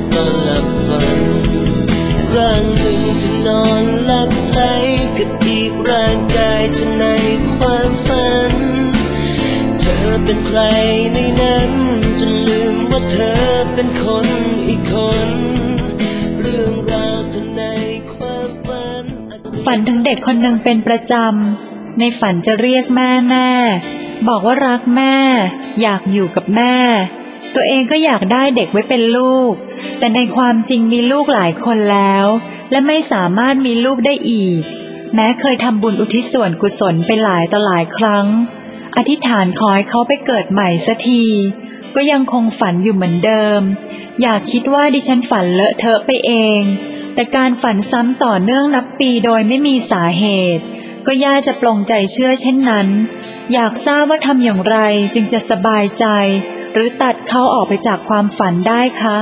ตอนหลับฝันร่างหนึ่งจะนอนหลับไหลกับอีกร่างกายจะในความฝันเธอเป็นใครในนั้นจนลืมว่าเธอเป็นคนอีกคนเรื่องราวเธอในความฝันถึงเด็กคนหนึ่งเป็นประจำในฝันจะเรียกแม่แม่บอกว่ารักแม่อยากอยู่กับแม่ตัวเองก็อยากได้เด็กไว้เป็นลูกแต่ในความจริงมีลูกหลายคนแล้วและไม่สามารถมีลูกได้อีกแม้เคยทำบุญอุทิศส่วนกุศลไปหลายต่อหลายครั้งอธิษฐานขอให้เขาไปเกิดใหม่สักทีก็ยังคงฝันอยู่เหมือนเดิมอยากคิดว่าดิฉันฝันเลอะเทอะไปเองแต่การฝันซ้ำต่อเนื่องนับปีโดยไม่มีสาเหตุก็ยากจะปลงใจเชื่อเช่นนั้นอยากทราบว่าทำอย่างไรจึงจะสบายใจหรือตัดเขาออกไปจากความฝันได้คะ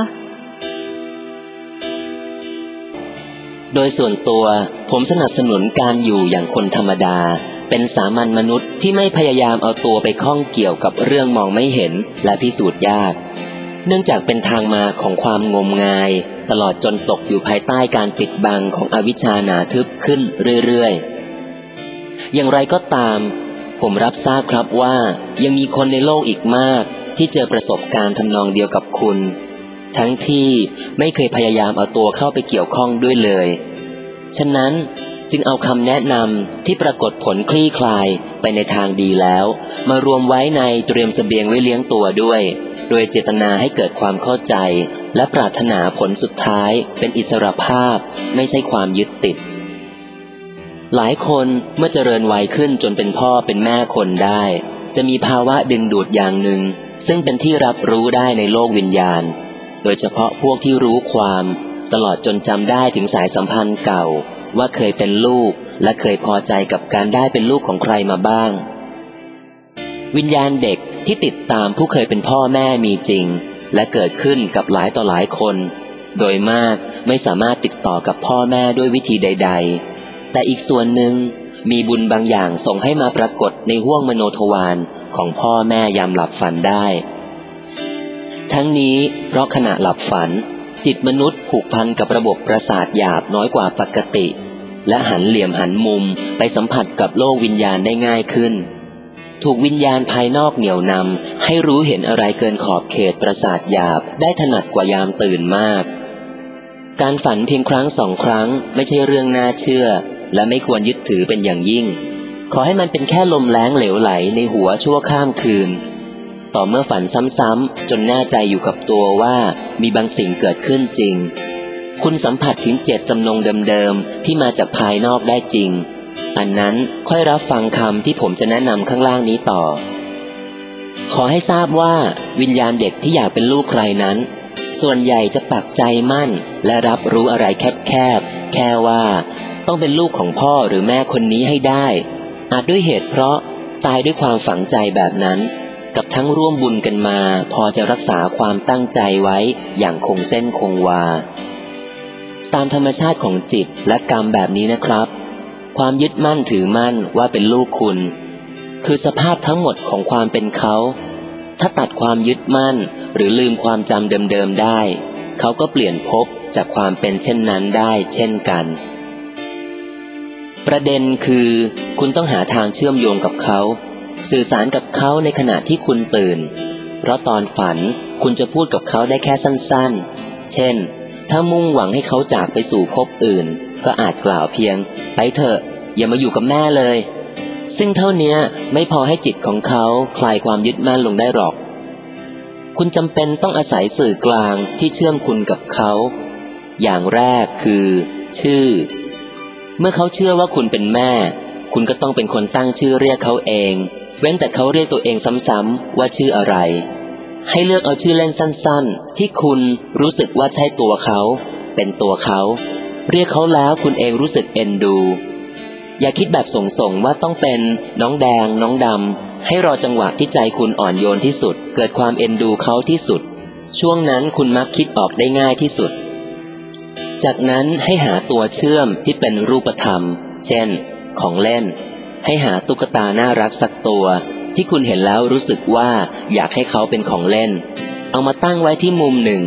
โดยส่วนตัวผมสนับสนุนการอยู่อย่างคนธรรมดาเป็นสามัญมนุษย์ที่ไม่พยายามเอาตัวไปข้องเกี่ยวกับเรื่องมองไม่เห็นและพิสูจน์ยากเนื่องจากเป็นทางมาของความงมงายตลอดจนตกอยู่ภายใต้การปิดบังของอวิชชาหนาทึบขึ้นเรื่อยๆอย่างไรก็ตามผมรับทราบครับว่ายังมีคนในโลกอีกมากที่เจอประสบการณ์ทำนองเดียวกับคุณทั้งที่ไม่เคยพยายามเอาตัวเข้าไปเกี่ยวข้องด้วยเลยฉะนั้นจึงเอาคำแนะนำที่ปรากฏผลคลี่คลายไปในทางดีแล้วมารวมไว้ในเตรียมเสบียงไว้เลี้ยงตัวด้วยโดยเจตนาให้เกิดความเข้าใจและปรารถนาผลสุดท้ายเป็นอิสรภาพไม่ใช่ความยึดติดหลายคนเมื่อเจริญวัยขึ้นจนเป็นพ่อเป็นแม่คนได้จะมีภาวะดึงดูดอย่างหนึ่งซึ่งเป็นที่รับรู้ได้ในโลกวิญญาณโดยเฉพาะพวกที่รู้ความตลอดจนจำได้ถึงสายสัมพันธ์เก่าว่าเคยเป็นลูกและเคยพอใจกับการได้เป็นลูกของใครมาบ้างวิญญาณเด็กที่ติดตามผู้เคยเป็นพ่อแม่มีจริงและเกิดขึ้นกับหลายต่อหลายคนโดยมากไม่สามารถติดต่อกับพ่อแม่ด้วยวิธีใดๆแต่อีกส่วนหนึ่งมีบุญบางอย่างส่งให้มาปรากฏในห้วงมโนทวารของพ่อแม่ยามหลับฝันได้ทั้งนี้เพราะขณะหลับฝันจิตมนุษย์ผูกพันกับระบบประสาทหยาบน้อยกว่าปกติและหันเหลี่ยมหันมุมไปสัมผัสกับโลกวิญญาณได้ง่ายขึ้นถูกวิญญาณภายนอกเหนี่ยวนำให้รู้เห็นอะไรเกินขอบเขตประสาทหยาบได้ถนัดกว่ายามตื่นมากการฝันเพียงครั้งสองครั้งไม่ใช่เรื่องน่าเชื่อและไม่ควรยึดถือเป็นอย่างยิ่งขอให้มันเป็นแค่ลมแล้งเหลวไหลในหัวชั่วข้ามคืนต่อเมื่อฝันซ้ำๆจนแน่ใจอยู่กับตัวว่ามีบางสิ่งเกิดขึ้นจริงคุณสัมผัสถึงเจตจำนงเดิมๆที่มาจากภายนอกได้จริงอันนั้นค่อยรับฟังคำที่ผมจะแนะนำข้างล่างนี้ต่อขอให้ทราบว่าวิญญาณเด็กที่อยากเป็นลูกใครนั้นส่วนใหญ่จะปักใจมั่นและรับรู้อะไรแคบๆแค่ว่าต้องเป็นลูกของพ่อหรือแม่คนนี้ให้ได้อาจด้วยเหตุเพราะตายด้วยความฝังใจแบบนั้นกับทั้งร่วมบุญกันมาพอจะรักษาความตั้งใจไว้อย่างคงเส้นคงวาตามธรรมชาติของจิตและกรรมแบบนี้นะครับความยึดมั่นถือมั่นว่าเป็นลูกคุณคือสภาพทั้งหมดของความเป็นเขาถ้าตัดความยึดมั่นหรือลืมความจำเดิมๆได้เขาก็เปลี่ยนภพจากความเป็นเช่นนั้นได้เช่นกันประเด็นคือคุณต้องหาทางเชื่อมโยงกับเขาสื่อสารกับเขาในขณะที่คุณตื่นเพราะตอนฝันคุณจะพูดกับเขาได้แค่สั้นๆเช่นถ้ามุ่งหวังให้เขาจากไปสู่ภพอื่นก็อาจกล่าวเพียงไปเถอะอย่ามาอยู่กับแม่เลยซึ่งเท่านี้ไม่พอให้จิตของเขาคลายความยึดมั่นลงได้หรอกคุณจำเป็นต้องอาศัยสื่อกลางที่เชื่อมคุณกับเขาอย่างแรกคือชื่อเมื่อเขาเชื่อว่าคุณเป็นแม่คุณก็ต้องเป็นคนตั้งชื่อเรียกเขาเองเว้นแต่เขาเรียกตัวเองซ้ำๆว่าชื่ออะไรให้เลือกเอาชื่อเล่นสั้นๆที่คุณรู้สึกว่าใช่ตัวเขาเป็นตัวเขาเรียกเขาแล้วคุณเองรู้สึกเอ็นดูอย่าคิดแบบส่งๆว่าต้องเป็นน้องแดงน้องดำให้รอจังหวะที่ใจคุณอ่อนโยนที่สุดเกิดความเอ็นดูเขาที่สุดช่วงนั้นคุณมักคิดออกได้ง่ายที่สุดจากนั้นให้หาตัวเชื่อมที่เป็นรูปธรรมเช่นของเล่นให้หาตุ๊กตาน่ารักสักตัวที่คุณเห็นแล้วรู้สึกว่าอยากให้เขาเป็นของเล่นเอามาตั้งไว้ที่มุมหนึ่ง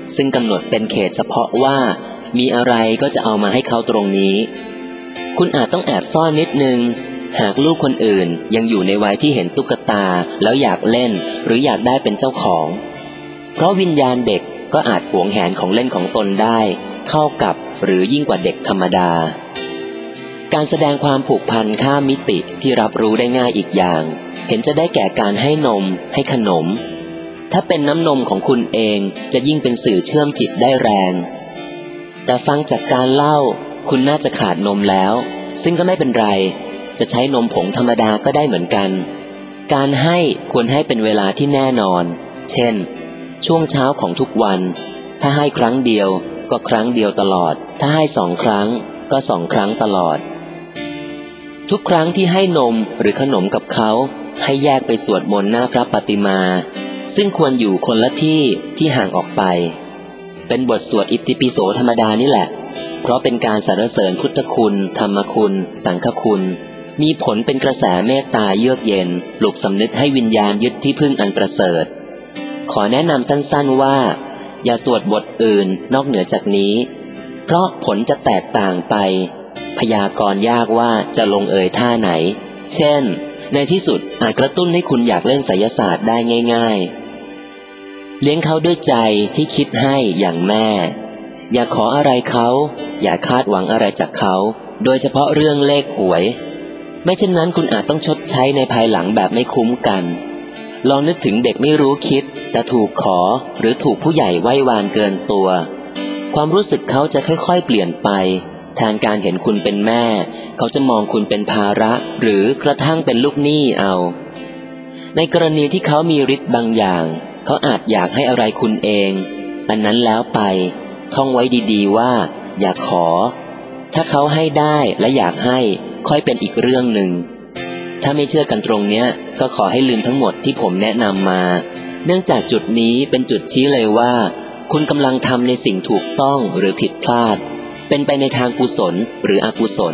ซึ่งกำหนดเป็นเขตเฉพาะว่ามีอะไรก็จะเอามาให้เขาตรงนี้คุณอาจต้องแอบซ่อนนิดนึงหากลูกคนอื่นยังอยู่ในวัยที่เห็นตุ๊กตาแล้วอยากเล่นหรืออยากได้เป็นเจ้าของเพราะวิญญาณเด็กก็อาจหวงแหนของเล่นของตนได้เท่ากับหรือยิ่งกว่าเด็กธรรมดาการแสดงความผูกพันข้ามมิติที่รับรู้ได้ง่ายอีกอย่างเห็นจะได้แก่การให้นมให้ขนมถ้าเป็นน้ำนมของคุณเองจะยิ่งเป็นสื่อเชื่อมจิตได้แรงแต่ฟังจากการเล่าคุณน่าจะขาดนมแล้วซึ่งก็ไม่เป็นไรจะใช้นมผงธรรมดาก็ได้เหมือนกันการให้ควรให้เป็นเวลาที่แน่นอนเช่นช่วงเช้าของทุกวันถ้าให้ครั้งเดียวก็ครั้งเดียวตลอดถ้าให้2 ครั้งก็2 ครั้งตลอดทุกครั้งที่ให้นมหรือขนมกับเขาให้แยกไปสวดมนต์หน้าพระปฏิมาซึ่งควรอยู่คนละที่ห่างออกไปเป็นบทสวดอิติปิโสธรรมดานี่แหละเพราะเป็นการสรรเสริญพุทธคุณธรรมคุณสังฆคุณมีผลเป็นกระแสเมตตาเยือกเย็นปลุกสำนึกให้วิญญาณยึดที่พึ่งอันประเสริฐขอแนะนำสั้นๆว่าอย่าสวดบทอื่นนอกเหนือจากนี้เพราะผลจะแตกต่างไปพยากรณ์ยากว่าจะลงเอยท่าไหนเช่นในที่สุดอาจกระตุ้นให้คุณอยากเล่นไสยศาสตร์ได้ง่ายๆเลี้ยงเขาด้วยใจที่คิดให้อย่างแม่อย่าขออะไรเขาอย่าคาดหวังอะไรจากเขาโดยเฉพาะเรื่องเลขหวยไม่เช่นนั้นคุณอาจต้องชดใช้ในภายหลังแบบไม่คุ้มกันลองนึกถึงเด็กไม่รู้คิดแต่ถูกขอหรือถูกผู้ใหญ่ไหว้วานเกินตัวความรู้สึกเขาจะค่อยๆเปลี่ยนไปแทนการเห็นคุณเป็นแม่เขาจะมองคุณเป็นภาระหรือกระทั่งเป็นลูกหนี้เอาในกรณีที่เขามีฤทธิ์บางอย่างเขาอาจอยากให้อะไรคุณเองอันนั้นแล้วไปท่องไว้ดีๆว่าอย่าขอถ้าเขาให้ได้และอยากให้ค่อยเป็นอีกเรื่องหนึ่งถ้าไม่เชื่อกันตรงเนี้ยก็ขอให้ลืมทั้งหมดที่ผมแนะนำมาเนื่องจากจุดนี้เป็นจุดชี้เลยว่าคุณกำลังทำในสิ่งถูกต้องหรือผิดพลาดเป็นไปในทางกุศลหรืออกุศล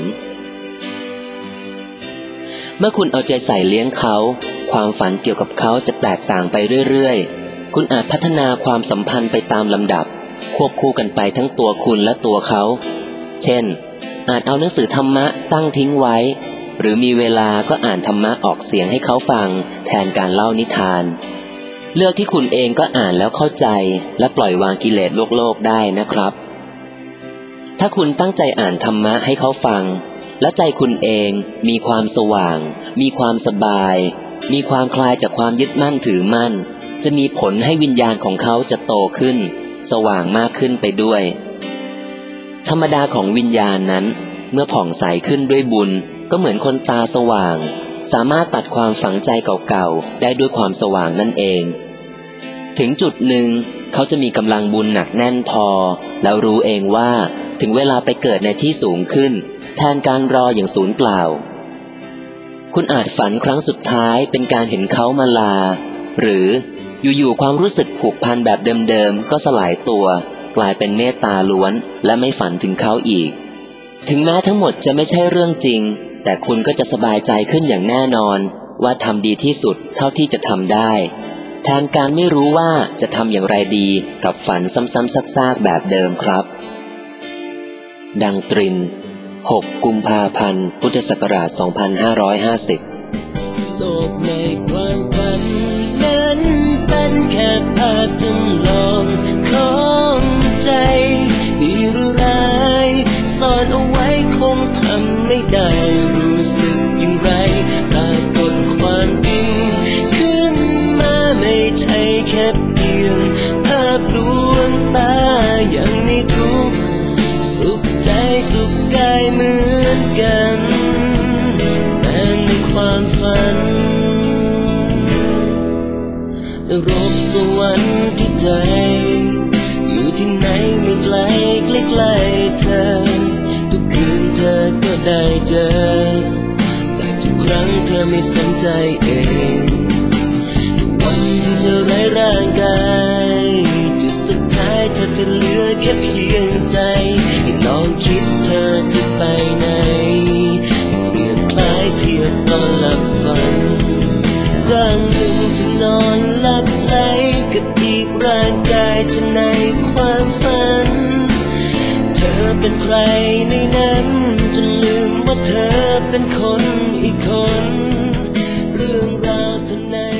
เมื่อคุณเอาใจใส่เลี้ยงเขาความฝันเกี่ยวกับเขาจะแตกต่างไปเรื่อยๆคุณอาจพัฒนาความสัมพันธ์ไปตามลำดับควบคู่กันไปทั้งตัวคุณและตัวเขาเช่นอาจเอาหนังสือธรรมะตั้งทิ้งไว้หรือมีเวลาก็อ่านธรรมะออกเสียงให้เขาฟังแทนการเล่านิทานเลือกที่คุณเองก็อ่านแล้วเข้าใจและปล่อยวางกิเลสโลกได้นะครับถ้าคุณตั้งใจอ่านธรรมะให้เขาฟังและใจคุณเองมีความสว่างมีความสบายมีความคลายจากความยึดมั่นถือมั่นจะมีผลให้วิญญาณของเขาจะโตขึ้นสว่างมากขึ้นไปด้วยธรรมดาของวิญญาณนั้นเมื่อผ่องใสขึ้นด้วยบุญก็เหมือนคนตาสว่างสามารถตัดความฝังใจเก่าๆได้ด้วยความสว่างนั่นเองถึงจุดหนึ่งเขาจะมีกำลังบุญหนักแน่นพอแล้วรู้เองว่าถึงเวลาไปเกิดในที่สูงขึ้นแทนการรออย่างสูญเปล่าคุณอาจฝันครั้งสุดท้ายเป็นการเห็นเขามาลาหรืออยู่ๆความรู้สึกผูกพันแบบเดิมๆก็สลายตัวกลายเป็นเมตตาล้วนและไม่ฝันถึงเขาอีกถึงแม้ทั้งหมดจะไม่ใช่เรื่องจริงแต่คุณก็จะสบายใจขึ้นอย่างแน่นอนว่าทำดีที่สุดเท่าที่จะทำได้แทนการไม่รู้ว่าจะทำอย่างไรดีกับฝันซ้ำๆซากๆแบบเดิมครับดังตริน 6 กุมภาพันธ์ พุทธศักราช 2550 โลกในความฝันนั้นเป็นแค่ภาพจำลองของใจดีหรือร้ายซ่อนเอาไว้คงทำไม่ได้รู้สึกอย่างไรปรากฏความจริงขึ้นมาไม่ใช่แค่เพียงภาพลวงตาอย่างในทุกสุขใจสุขกายเหมือนกันแต่ในความฝันนรกสวรรค์ที่ใจอยู่ที่ไหนไม่ไกลใกล้ๆเธอทุกคืนเธอก็ได้เจอแต่ทุกครั้งเธอไม่สนใจเองวันที่เธอไร้ร่างกายจุดสุดท้ายเธอจะเหลือแค่เพียงใจให้ลองคิดเธอจะไปไหนเปรียบคล้ายเทียบตอนหลับฝันร่างหนึ่งจะนอนหลับไหลกับอีกร่างกายจะในความเป็นใครในนั้นจนลืมว่าเธอเป็นคนอีกคนเรื่องราวเท่านั้น